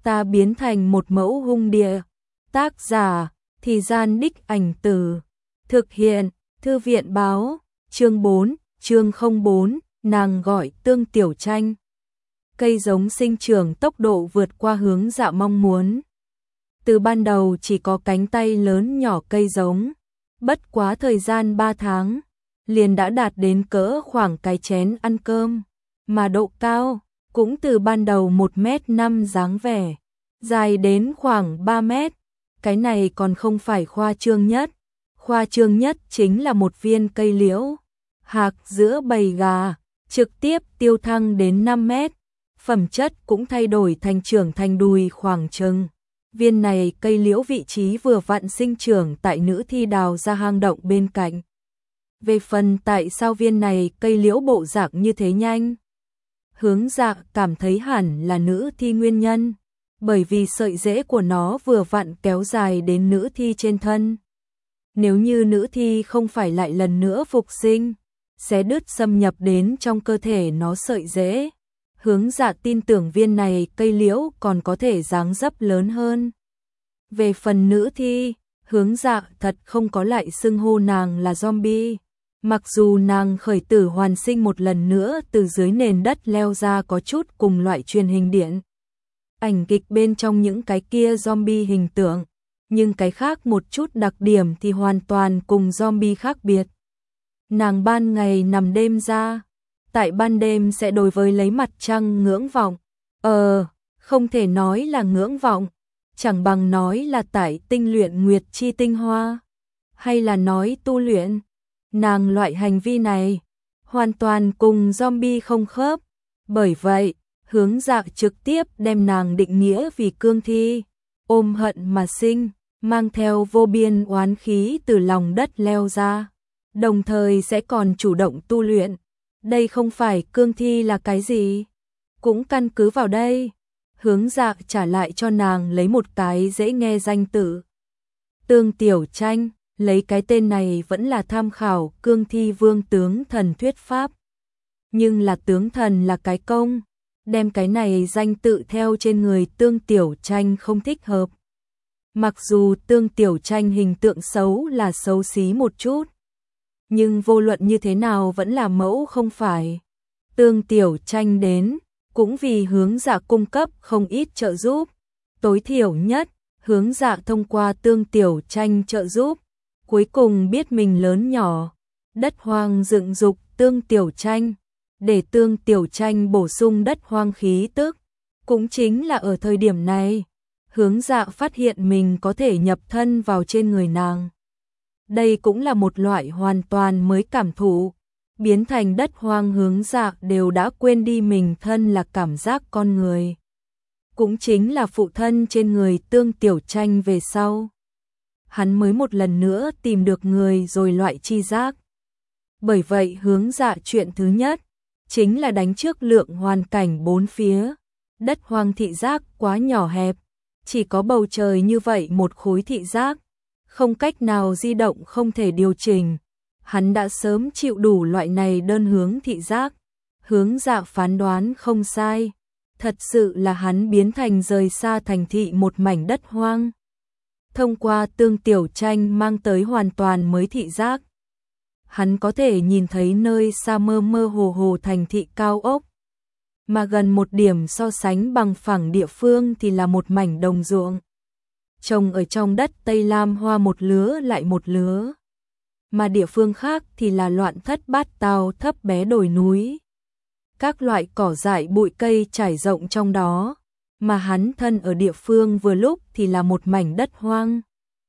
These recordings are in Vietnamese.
ta biến thành một mẫu hung địa. Tác giả, Thì Gian Đích Ảnh Từ. Thực hiện, Thư viện báo, chương 4, chương 04, nàng gọi Tương Tiểu Tranh. Cây giống sinh trưởng tốc độ vượt qua hướng Dạ mong muốn. Từ ban đầu chỉ có cánh tay lớn nhỏ cây giống, bất quá thời gian 3 tháng, liền đã đạt đến cỡ khoảng cái chén ăn cơm, mà độ cao cũng từ ban đầu 1m5 dáng vẻ, dài đến khoảng 3m. Cái này còn không phải khoa trương nhất chính là một viên cây liễu hạc giữa bầy gà, trực tiếp tiêu thăng đến 5m, phẩm chất cũng thay đổi thành trưởng thành đùi khoảng chừng. Viên này cây liễu vị trí vừa vặn sinh trưởng tại nữ thi đào ra hang động bên cạnh. Về phần tại sao viên này cây liễu bộ dạng như thế nhanh, Hướng Dạ cảm thấy hẳn là nữ thi nguyên nhân, bởi vì sợi rễ của nó vừa vặn kéo dài đến nữ thi trên thân. Nếu như nữ thi không phải lại lần nữa phục sinh, sẽ đứt xâm nhập đến trong cơ thể nó sợi rễ. Hướng Dạ tin tưởng viên này cây liễu còn có thể dáng dấp lớn hơn. Về phần nữ thi, Hướng Dạ thật không có lại xưng hô nàng là zombie. Mặc dù nàng khởi tử hoàn sinh một lần nữa từ dưới nền đất leo ra có chút cùng loại truyền hình điện ảnh kịch bên trong những cái kia zombie hình tượng, nhưng cái khác một chút đặc điểm thì hoàn toàn cùng zombie khác biệt. Nàng ban ngày nằm đêm ra, tại ban đêm sẽ đối với lấy mặt trăng ngưỡng vọng. Không thể nói là ngưỡng vọng, chẳng bằng nói là tại tinh luyện nguyệt chi tinh hoa, hay là nói tu luyện. Nàng loại hành vi này hoàn toàn cùng zombie không khớp, bởi vậy Hướng Dạ trực tiếp đem nàng định nghĩa vì cương thi, ôm hận mà sinh, mang theo vô biên oán khí từ lòng đất leo ra, đồng thời sẽ còn chủ động tu luyện. Đây không phải cương thi là cái gì? Cũng căn cứ vào đây, Hướng Dạ trả lại cho nàng lấy một cái dễ nghe danh tự. Tương Tiểu Tranh, lấy cái tên này vẫn là tham khảo cương thi vương tướng thần thuyết pháp. Nhưng là tướng thần là cái công, đem cái này danh tự theo trên người Tương Tiểu Tranh không thích hợp. Mặc dù Tương Tiểu Tranh hình tượng xấu là xấu xí một chút, nhưng vô luận như thế nào vẫn là mẫu không phải. Tương Tiểu Tranh đến, cũng vì Hướng Dạ cung cấp không ít trợ giúp. Tối thiểu nhất, Hướng Dạ thông qua Tương Tiểu Tranh trợ giúp, cuối cùng biết mình lớn nhỏ. Đất hoang dựng dục Tương Tiểu Tranh, để Tương Tiểu Tranh bổ sung đất hoang khí tức. Cũng chính là ở thời điểm này, Hướng Dạ phát hiện mình có thể nhập thân vào trên người nàng. Đây cũng là một loại hoàn toàn mới cảm thụ. Biến thành đất hoang, Hướng Dạ đều đã quên đi mình thân là cảm giác con người. Cũng chính là phụ thân trên người Tương Tiểu Tranh về sau, hắn mới một lần nữa tìm được người rồi loại chi giác. Bởi vậy Hướng Dạ chuyện thứ nhất chính là đánh trước lượng hoàn cảnh bốn phía. Đất hoang thị giác quá nhỏ hẹp, chỉ có bầu trời như vậy một khối thị giác, không cách nào di động, không thể điều chỉnh. Hắn đã sớm chịu đủ loại này đơn hướng thị giác. Hướng Dạ phán đoán không sai, thật sự là hắn biến thành rời xa thành thị một mảnh đất hoang. Thông qua Tương Tiểu Tranh mang tới hoàn toàn mới thị giác, hắn có thể nhìn thấy nơi xa mơ mơ hồ hồ thành thị cao ốc, mà gần một điểm so sánh bằng phẳng địa phương thì là một mảnh đồng ruộng, trồng ở trong đất Tây Lam hoa một lứa lại một lứa, mà địa phương khác thì là loạn thất bát tao thấp bé đồi núi, các loại cỏ dại bụi cây trải rộng trong đó, mà hắn thân ở địa phương vừa lúc thì là một mảnh đất hoang,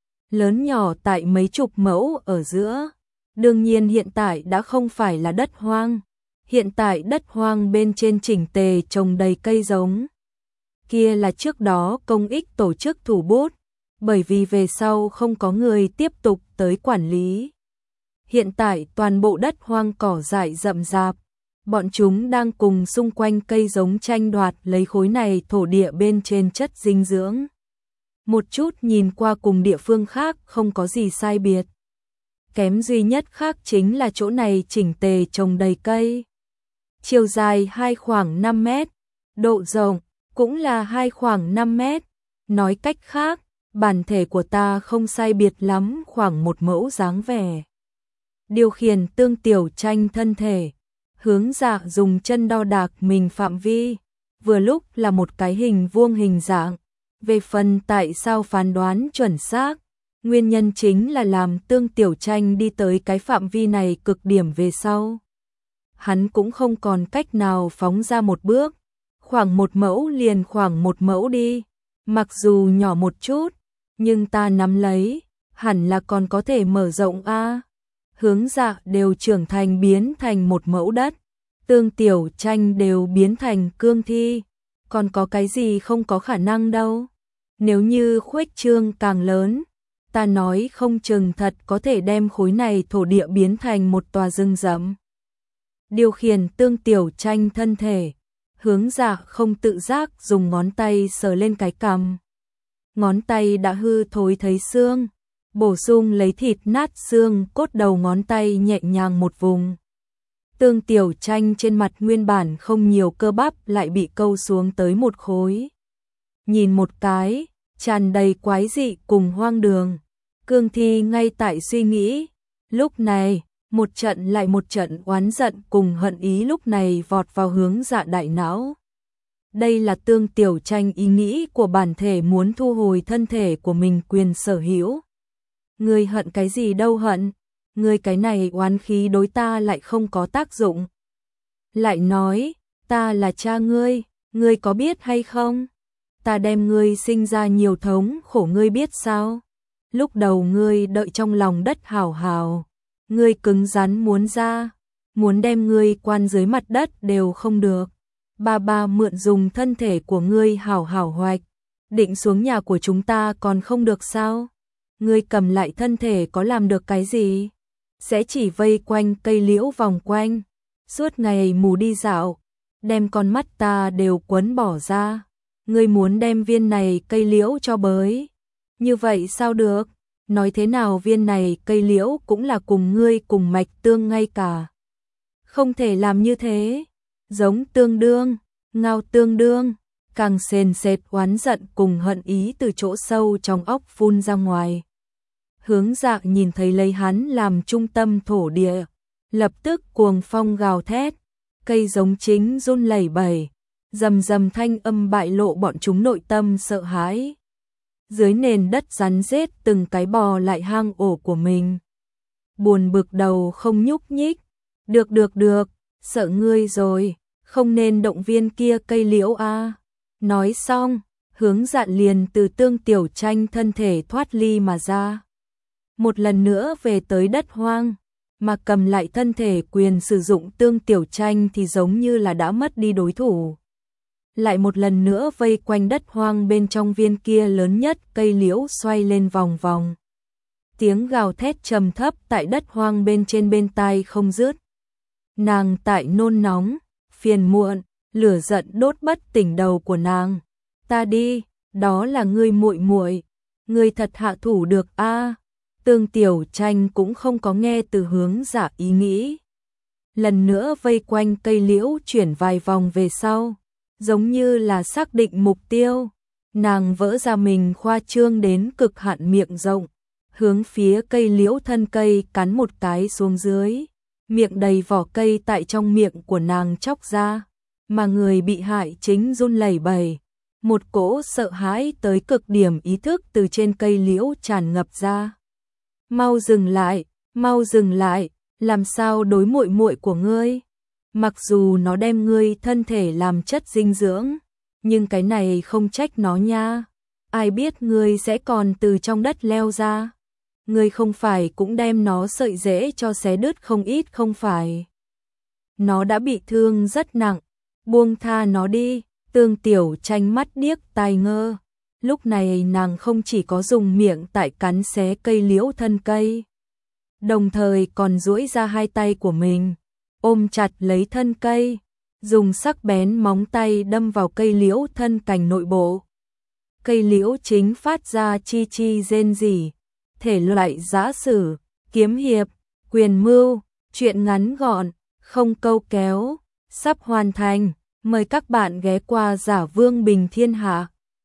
lớn nhỏ tại mấy chục mẫu ở giữa. Đương nhiên hiện tại đã không phải là đất hoang, hiện tại đất hoang bên trên chỉnh tề trồng đầy cây giống. Kia là trước đó công ích tổ chức thủ bút, bởi vì về sau không có người tiếp tục tới quản lý. Hiện tại toàn bộ đất hoang cỏ dại rậm rạp, bọn chúng đang cùng xung quanh cây giống tranh đoạt lấy khối này thổ địa bên trên chất dinh dưỡng. Một chút nhìn qua cùng địa phương khác không có gì sai biệt. Kém duy nhất khác chính là chỗ này chỉnh tề trồng đầy cây. Chiều dài khoảng 5 mét, độ rộng cũng là hai khoảng 5 mét. Nói cách khác, bản thể của ta không sai biệt lắm khoảng một mẫu dáng vẻ. Điều khiển Tương Tiểu Tranh thân thể, hướng dạ dùng chân đo đạc mình phạm vi, vừa lúc là một cái hình vuông hình dạng. Về phần tại sao phán đoán chuẩn xác, nguyên nhân chính là làm Tương Tiểu Tranh đi tới cái phạm vi này cực điểm về sau. Hắn cũng không còn cách nào phóng ra một bước, khoảng một mẫu liền khoảng một mẫu đi, mặc dù nhỏ một chút, nhưng ta nắm lấy, hẳn là còn có thể mở rộng a. Hướng dạ đều trưởng thành biến thành một mẫu đất, Tương Tiểu Tranh đều biến thành cương thi, còn có cái gì không có khả năng đâu. Nếu như khuếch trương càng lớn, ta nói không chừng thật có thể đem khối này thổ địa biến thành một tòa rừng rậm. Điều khiển Tương Tiểu Tranh thân thể, hướng dạ không tự giác dùng ngón tay sờ lên cái cằm. Ngón tay đã hư thối thấy xương, bổ sung lấy thịt nát xương cốt đầu ngón tay nhẹ nhàng một vùng. Tương Tiểu Tranh trên mặt nguyên bản không nhiều cơ bắp lại bị câu xuống tới một khối. Nhìn một cái, tràn đầy quái dị cùng hoang đường. Cương thi ngay tại suy nghĩ. Lúc này, một trận lại một trận oán giận cùng hận ý lúc này vọt vào hướng dạ đại não. Đây là Tương Tiểu Tranh ý nghĩ của bản thể muốn thu hồi thân thể của mình quyền sở hữu. Ngươi hận cái gì đâu hận, ngươi cái này oán khí đối ta lại không có tác dụng. Lại nói, ta là cha ngươi có biết hay không? Ta đem ngươi sinh ra nhiều thống khổ ngươi biết sao? Lúc đầu ngươi đợi trong lòng đất hào hào, ngươi cứng rắn muốn ra, muốn đem ngươi quan dưới mặt đất đều không được. Ba mượn dùng thân thể của ngươi hảo hảo hoạch, định xuống nhà của chúng ta còn không được sao? Ngươi cầm lại thân thể có làm được cái gì? Sẽ chỉ vây quanh cây liễu vòng quanh, suốt ngày mù đi dạo, đem con mắt ta đều quấn bỏ ra. Ngươi muốn đem viên này cây liễu cho bới, như vậy sao được? Nói thế nào viên này cây liễu cũng là cùng ngươi cùng mạch tương ngay cả. Không thể làm như thế, giống tương đương, ngao tương đương, càng sền sệt oán giận cùng hận ý từ chỗ sâu trong óc phun ra ngoài. Hướng dạ nhìn thấy lấy hắn làm trung tâm thổ địa, lập tức cuồng phong gào thét, cây giống chính run lẩy bẩy, rầm rầm thanh âm bại lộ bọn chúng nội tâm sợ hãi. Dưới nền đất rắn rết từng cái bò lại hang ổ của mình. Buồn bực đầu không nhúc nhích. Được, sợ ngươi rồi, không nên động viên kia cây liễu a. Nói xong, hướng dạ liền từ Tương Tiểu Tranh thân thể thoát ly mà ra. Một lần nữa về tới đất hoang, mà cầm lại thân thể quyền sử dụng Tương Tiểu Tranh thì giống như là đã mất đi đối thủ. Lại một lần nữa vây quanh đất hoang bên trong viên kia lớn nhất cây liễu xoay lên vòng vòng. Tiếng gào thét trầm thấp tại đất hoang bên trên bên tai không dứt. Nàng tại nôn nóng, phiền muộn, lửa giận đốt bất tỉnh đầu của nàng. Ta đi, đó là ngươi muội muội, ngươi thật hạ thủ được a. Tương Tiểu Tranh cũng không có nghe từ hướng dạ ý nghĩ. Lần nữa vây quanh cây liễu chuyển vài vòng về sau, giống như là xác định mục tiêu. Nàng vỡ ra mình khoa trương đến cực hạn miệng rộng, hướng phía cây liễu thân cây cắn một cái xuống dưới. Miệng đầy vỏ cây tại trong miệng của nàng chóc ra, mà người bị hại chính run lẩy bẩy. Một cỗ sợ hãi tới cực điểm ý thức từ trên cây liễu tràn ngập ra. Mau dừng lại, làm sao đối muội muội của ngươi? Mặc dù nó đem ngươi thân thể làm chất dinh dưỡng, nhưng cái này không trách nó nha. Ai biết ngươi sẽ còn từ trong đất leo ra. Ngươi không phải cũng đem nó sợi rễ cho xé đứt không ít không phải. Nó đã bị thương rất nặng, buông tha nó đi. Tương Tiểu Tranh mắt điếc tai ngơ. Lúc này nàng không chỉ có dùng miệng tại cắn xé cây liễu thân cây, đồng thời còn duỗi ra hai tay của mình, ôm chặt lấy thân cây, dùng sắc bén móng tay đâm vào cây liễu thân cành nội bộ. Cây liễu chính phát ra chi chi rên rỉ, thể loại giã sử, kiếm hiệp, quyền mưu, truyện ngắn gọn, không câu kéo, sắp hoàn thành. Mời các bạn ghé qua Giả Vương Bình Thiên Hạ.